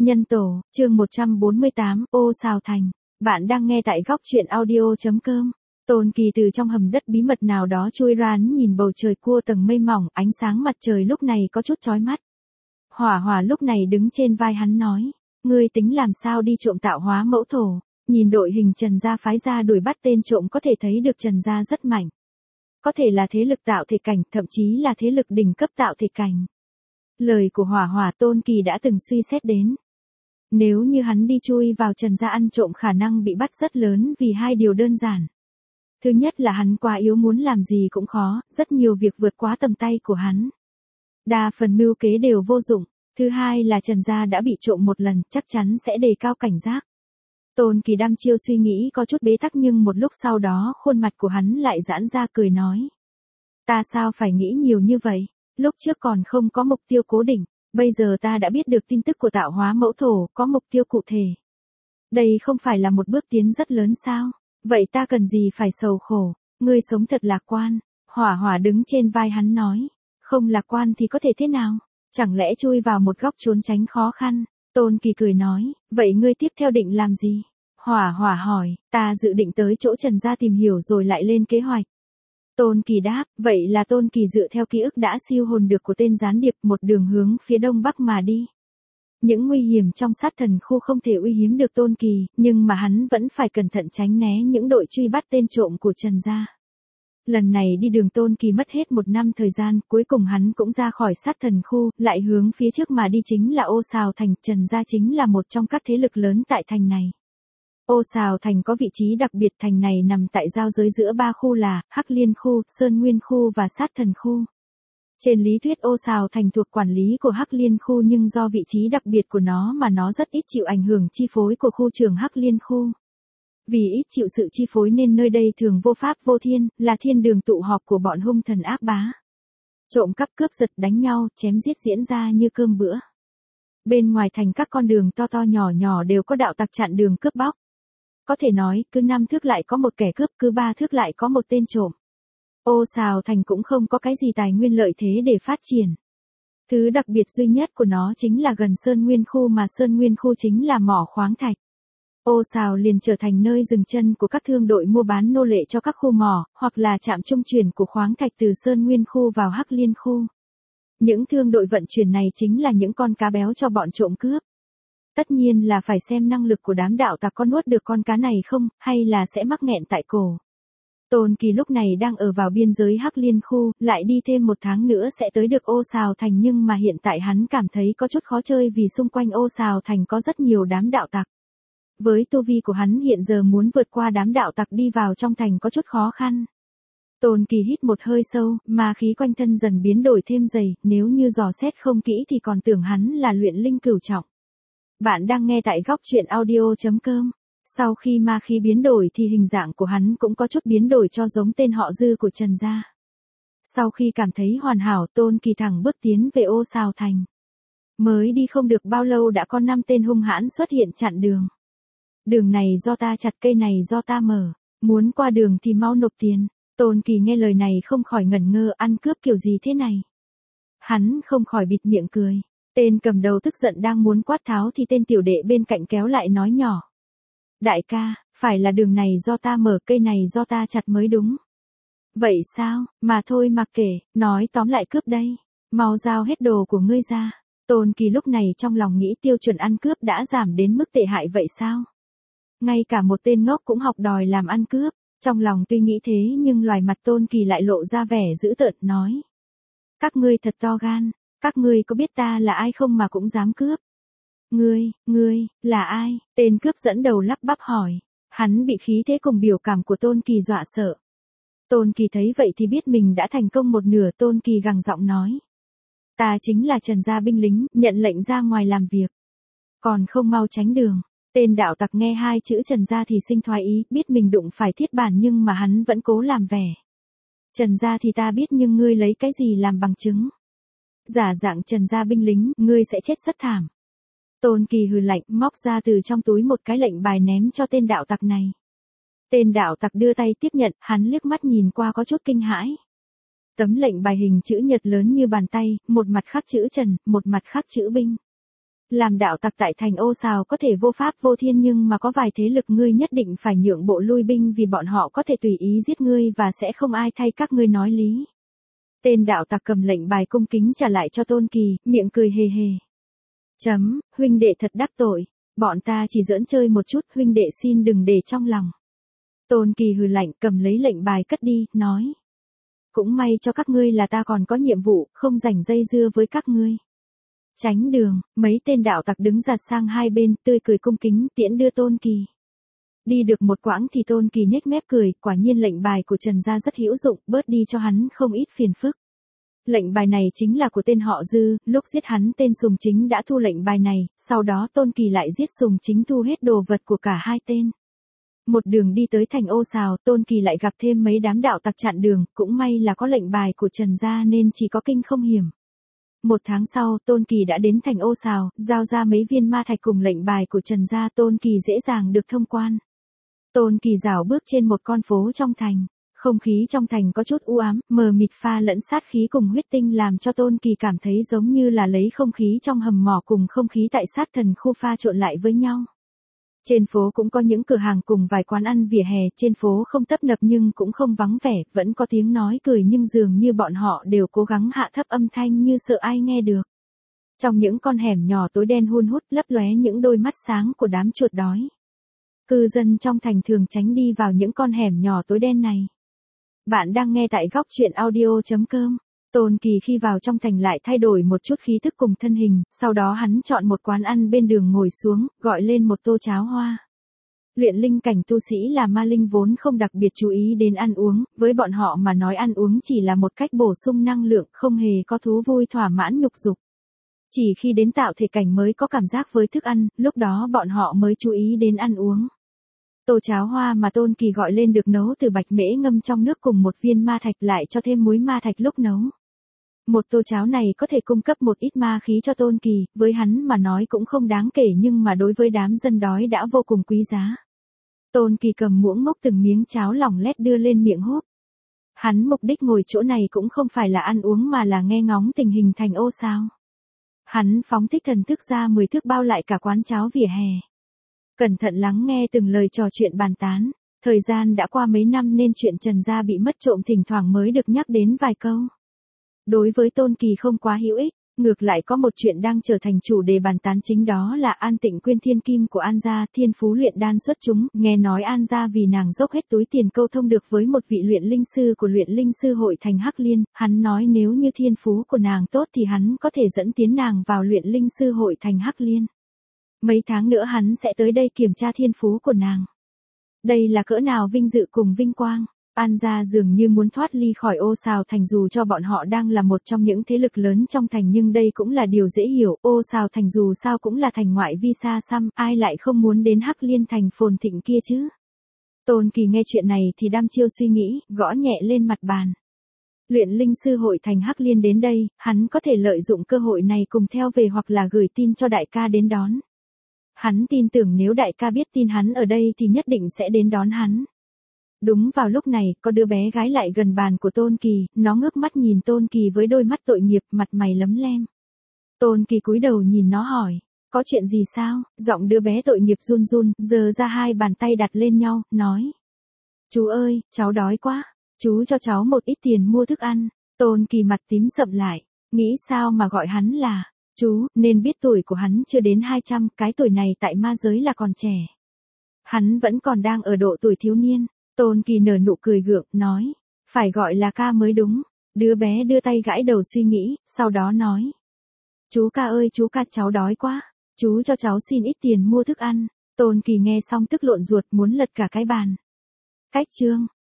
Nhân tổ, chương 148, Ô Sào Thành. Bạn đang nghe tại góc truyện audio.com. Tôn Kỳ từ trong hầm đất bí mật nào đó chui ra, nhìn bầu trời cua tầng mây mỏng, ánh sáng mặt trời lúc này có chút chói mắt. Hỏa Hỏa lúc này đứng trên vai hắn nói, ngươi tính làm sao đi trộm tạo hóa mẫu thổ. Nhìn đội hình Trần gia phái ra đuổi bắt tên trộm có thể thấy được Trần gia rất mạnh. Có thể là thế lực tạo thể cảnh, thậm chí là thế lực đỉnh cấp tạo thể cảnh. Lời của Hỏa Hỏa Tôn Kỳ đã từng suy xét đến. Nếu như hắn đi chui vào Trần gia ăn trộm khả năng bị bắt rất lớn vì hai điều đơn giản. Thứ nhất là hắn quá yếu, muốn làm gì cũng khó, rất nhiều việc vượt quá tầm tay của hắn. Đa phần mưu kế đều vô dụng. Thứ hai là Trần gia đã bị trộm một lần, chắc chắn sẽ đề cao cảnh giác. Tôn Kỳ đăm chiêu suy nghĩ có chút bế tắc, nhưng một lúc sau đó khuôn mặt của hắn lại giãn ra cười nói. Ta sao phải nghĩ nhiều như vậy, lúc trước còn không có mục tiêu cố định, bây giờ ta đã biết được tin tức của tạo hóa mẫu thổ, có mục tiêu cụ thể. Đây không phải là một bước tiến rất lớn sao, vậy ta cần gì phải sầu khổ, ngươi sống thật lạc quan. Hỏa Hỏa đứng trên vai hắn nói, không lạc quan thì có thể thế nào, chẳng lẽ chui vào một góc trốn tránh khó khăn. Tôn Kỳ cười nói, vậy ngươi tiếp theo định làm gì? Hỏa Hỏa hỏi, ta dự định tới chỗ Trần gia tìm hiểu rồi lại lên kế hoạch. Tôn Kỳ đáp, vậy là Tôn Kỳ dựa theo ký ức đã siêu hồn được của tên gián điệp, một đường hướng phía đông bắc mà đi. Những nguy hiểm trong sát thần khu không thể uy hiếp được Tôn Kỳ, nhưng mà hắn vẫn phải cẩn thận tránh né những đội truy bắt tên trộm của Trần gia. Lần này đi đường Tôn Kỳ mất hết 1 năm thời gian, cuối cùng hắn cũng ra khỏi sát thần khu, lại hướng phía trước mà đi chính là Ô Sào Thành. Trần gia chính là một trong các thế lực lớn tại thành này. Ô Sào Thành có vị trí đặc biệt, thành này nằm tại giao giới giữa 3 khu là Hắc Liên khu, Sơn Nguyên khu và Sát Thần khu. Trên lý thuyết Ô Sào Thành thuộc quản lý của Hắc Liên khu, nhưng do vị trí đặc biệt của nó mà nó rất ít chịu ảnh hưởng chi phối của khu trưởng Hắc Liên khu. Vì ít chịu sự chi phối nên nơi đây thường vô pháp vô thiên, là thiên đường tụ họp của bọn hung thần ác bá. Trộm cắp cướp giật đánh nhau, chém giết diễn ra như cơm bữa. Bên ngoài thành các con đường to to nhỏ nhỏ đều có đạo tặc chặn đường cướp bóc. Có thể nói, cứ 5 thước lại có một kẻ cướp, cứ 3 thước lại có một tên trộm. Ô Sào Thành cũng không có cái gì tài nguyên lợi thế để phát triển. Thứ đặc biệt duy nhất của nó chính là gần Sơn Nguyên khu, mà Sơn Nguyên khu chính là mỏ khoáng thạch. Ô Sào liền trở thành nơi dừng chân của các thương đội mua bán nô lệ cho các khu mỏ, hoặc là trạm trung chuyển của khoáng thạch từ Sơn Nguyên khu vào Hắc Liên khu. Những thương đội vận chuyển này chính là những con cá béo cho bọn trộm cướp. Tất nhiên là phải xem năng lực của đám đạo tặc có nuốt được con cá này không, hay là sẽ mắc nghẹn tại cổ. Tôn Kỳ lúc này đang ở vào biên giới Hắc Liên khu, lại đi thêm 1 tháng nữa sẽ tới được Ô Sào Thành, nhưng mà hiện tại hắn cảm thấy có chút khó chơi vì xung quanh Ô Sào Thành có rất nhiều đám đạo tặc. Với tu vi của hắn hiện giờ muốn vượt qua đám đạo tặc đi vào trong thành có chút khó khăn. Tôn Kỳ hít một hơi sâu, mà khí quanh thân dần biến đổi thêm dày, nếu như dò xét không kỹ thì còn tưởng hắn là luyện linh cửu trọng. Bạn đang nghe tại góc truyện audio.com. Sau khi ma khí biến đổi thì hình dạng của hắn cũng có chút biến đổi cho giống tên họ Dư của Trần gia. Sau khi cảm thấy hoàn hảo, Tôn Kỳ thẳng bước tiến về Ô Sào Thành. Mới đi không được bao lâu đã có 5 tên hung hãn xuất hiện chặn đường. Đường này do ta chặt, cây này do ta mở, muốn qua đường thì mau nộp tiền. Tôn Kỳ nghe lời này không khỏi ngẩn ngơ, ăn cướp kiểu gì thế này. Hắn không khỏi bịt miệng cười. Tên cầm đầu tức giận đang muốn quát tháo thì tên tiểu đệ bên cạnh kéo lại nói nhỏ. Đại ca, phải là đường này do ta mở, cây này do ta chặt mới đúng. Vậy sao, mà thôi mặc kệ, nói tóm lại cướp đây, mau giao hết đồ của ngươi ra. Tôn Kỳ lúc này trong lòng nghĩ tiêu chuẩn ăn cướp đã giảm đến mức tệ hại vậy sao? Ngay cả một tên ngốc cũng học đòi làm ăn cướp. Trong lòng tuy nghĩ thế nhưng loài mặt Tôn Kỳ lại lộ ra vẻ dữ tợn nói. Các ngươi thật to gan, các ngươi có biết ta là ai không mà cũng dám cướp? Ngươi, là ai? Tên cướp dẫn đầu lắp bắp hỏi. Hắn bị khí thế cùng biểu cảm của Tôn Kỳ dọa sợ. Tôn Kỳ thấy vậy thì biết mình đã thành công một nửa. Tôn Kỳ gằn giọng nói. Ta chính là Trần gia binh lính, nhận lệnh ra ngoài làm việc. Còn không mau tránh đường. Tên đạo tặc nghe 2 chữ Trần gia thì sinh thoái ý, biết mình đụng phải thiết bản nhưng mà hắn vẫn cố làm vẻ. Trần gia thì ta biết, nhưng ngươi lấy cái gì làm bằng chứng? Giả dạng Trần gia binh lính, ngươi sẽ chết rất thảm. Tôn Kỳ hừ lạnh, móc ra từ trong túi một cái lệnh bài ném cho tên đạo tặc này. Tên đạo tặc đưa tay tiếp nhận, hắn liếc mắt nhìn qua có chút kinh hãi. Tấm lệnh bài hình chữ nhật lớn như bàn tay, một mặt khắc chữ Trần, một mặt khắc chữ binh. Làm đạo tặc tại thành Ô Sào có thể vô pháp vô thiên nhưng mà có vài thế lực ngươi nhất định phải nhượng bộ lui binh vì bọn họ có thể tùy ý giết ngươi và sẽ không ai thay các ngươi nói lý. Tên đạo tặc cầm lệnh bài cung kính trả lại cho Tôn Kỳ, miệng cười hề hề. Huynh đệ thật đắc tội, bọn ta chỉ giỡn chơi một chút, huynh đệ xin đừng để trong lòng. Tôn Kỳ hừ lạnh cầm lấy lệnh bài cất đi, nói. Cũng may cho các ngươi là ta còn có nhiệm vụ, không rảnh dây dưa với các ngươi. Tránh đường, mấy tên đạo tặc đứng giạt sang hai bên, tươi cười cung kính tiễn đưa Tôn Kỳ. Đi được một quãng thì Tôn Kỳ nhếch mép cười, quả nhiên lệnh bài của Trần gia rất hữu dụng, bớt đi cho hắn không ít phiền phức. Lệnh bài này chính là của tên họ Dư, lúc giết hắn tên Sùng Chính đã thu lệnh bài này, sau đó Tôn Kỳ lại giết Sùng Chính thu hết đồ vật của cả hai tên. Một đường đi tới thành Ô Sào, Tôn Kỳ lại gặp thêm mấy đám đạo tặc chặn đường, cũng may là có lệnh bài của Trần gia nên chỉ có kinh không hiểm. Một tháng sau, Tôn Kỳ đã đến thành Ô Sào, giao ra mấy viên ma thạch cùng lệnh bài của Trần gia, Tôn Kỳ dễ dàng được thông quan. Tôn Kỳ rảo bước trên một con phố trong thành. Không khí trong thành có chút u ám, mờ mịt pha lẫn sát khí cùng huyết tinh làm cho Tôn Kỳ cảm thấy giống như là lấy không khí trong hầm mỏ cùng không khí tại sát thần khu pha trộn lại với nhau. Trên phố cũng có những cửa hàng cùng vài quán ăn vỉa hè, trên phố không tấp nập nhưng cũng không vắng vẻ, vẫn có tiếng nói cười nhưng dường như bọn họ đều cố gắng hạ thấp âm thanh như sợ ai nghe được. Trong những con hẻm nhỏ tối đen hun hút lấp lóe những đôi mắt sáng của đám chuột đói. Cư dân trong thành thường tránh đi vào những con hẻm nhỏ tối đen này. Bạn đang nghe tại góc truyện audio.com. Tôn Kỳ khi vào trong thành lại thay đổi một chút khí thức cùng thân hình, sau đó hắn chọn một quán ăn bên đường ngồi xuống, gọi lên một tô cháo hoa. Luyện linh cảnh tu sĩ là ma linh vốn không đặc biệt chú ý đến ăn uống, với bọn họ mà nói ăn uống chỉ là một cách bổ sung năng lượng, không hề có thú vui thỏa mãn nhục dục. Chỉ khi đến tạo thể cảnh mới có cảm giác với thức ăn, lúc đó bọn họ mới chú ý đến ăn uống. Tô cháo hoa mà Tôn Kỳ gọi lên được nấu từ bạch mễ ngâm trong nước cùng một viên ma thạch lại cho thêm muối ma thạch lúc nấu. Một tô cháo này có thể cung cấp một ít ma khí cho Tôn Kỳ, với hắn mà nói cũng không đáng kể nhưng mà đối với đám dân đói đã vô cùng quý giá. Tôn Kỳ cầm muỗng mốc từng miếng cháo lỏng lét đưa lên miệng húp. Hắn mục đích ngồi chỗ này cũng không phải là ăn uống mà là nghe ngóng tình hình thành Ô Sào. Hắn phóng thích thần thức ra 10 thước bao lại cả quán cháo vỉa hè. Cẩn thận lắng nghe từng lời trò chuyện bàn tán, thời gian đã qua mấy năm nên chuyện Trần gia bị mất trộm thỉnh thoảng mới được nhắc đến vài câu. Đối với Tôn Kỳ không quá hữu ích, ngược lại có một chuyện đang trở thành chủ đề bàn tán chính đó là An Tịnh Quyên thiên kim của An gia, thiên phú luyện đan xuất chúng, nghe nói An gia vì nàng dốc hết túi tiền câu thông được với một vị luyện linh sư của luyện linh sư hội thành Hắc Liên, hắn nói nếu như thiên phú của nàng tốt thì hắn có thể dẫn tiến nàng vào luyện linh sư hội thành Hắc Liên. Mấy tháng nữa hắn sẽ tới đây kiểm tra thiên phú của nàng. Đây là cỡ nào vinh dự cùng vinh quang. An gia dường như muốn thoát ly khỏi Ô Sào thành dù cho bọn họ đang là một trong những thế lực lớn trong thành nhưng đây cũng là điều dễ hiểu. Ô Sào thành dù sao cũng là thành ngoại vi xa xăm, ai lại không muốn đến Hắc Liên thành phồn thịnh kia chứ. Tôn Kỳ nghe chuyện này thì đăm chiêu suy nghĩ, gõ nhẹ lên mặt bàn. Luyện linh sư hội thành Hắc Liên đến đây, hắn có thể lợi dụng cơ hội này cùng theo về hoặc là gửi tin cho đại ca đến đón. Hắn tin tưởng nếu đại ca biết tin hắn ở đây thì nhất định sẽ đến đón hắn. Đúng vào lúc này, có đứa bé gái lại gần bàn của Tôn Kỳ, nó ngước mắt nhìn Tôn Kỳ với đôi mắt tội nghiệp, mặt mày lấm lem. Tôn Kỳ cúi đầu nhìn nó hỏi, có chuyện gì sao? Giọng đứa bé tội nghiệp run run, giơ ra hai bàn tay đặt lên nhau, nói. Chú ơi, cháu đói quá, chú cho cháu một ít tiền mua thức ăn. Tôn Kỳ mặt tím sậm lại, nghĩ sao mà gọi hắn là chú, nên biết tuổi của hắn chưa đến 200, cái tuổi này tại ma giới là còn trẻ. Hắn vẫn còn đang ở độ tuổi thiếu niên. Tôn Kỳ nở nụ cười gượng, nói, phải gọi là ca mới đúng. Đứa bé đưa tay gãi đầu suy nghĩ, sau đó nói. Chú ca ơi chú ca, cháu đói quá, chú cho cháu xin ít tiền mua thức ăn. Tôn Kỳ nghe xong tức lộn ruột muốn lật cả cái bàn. Cách chương.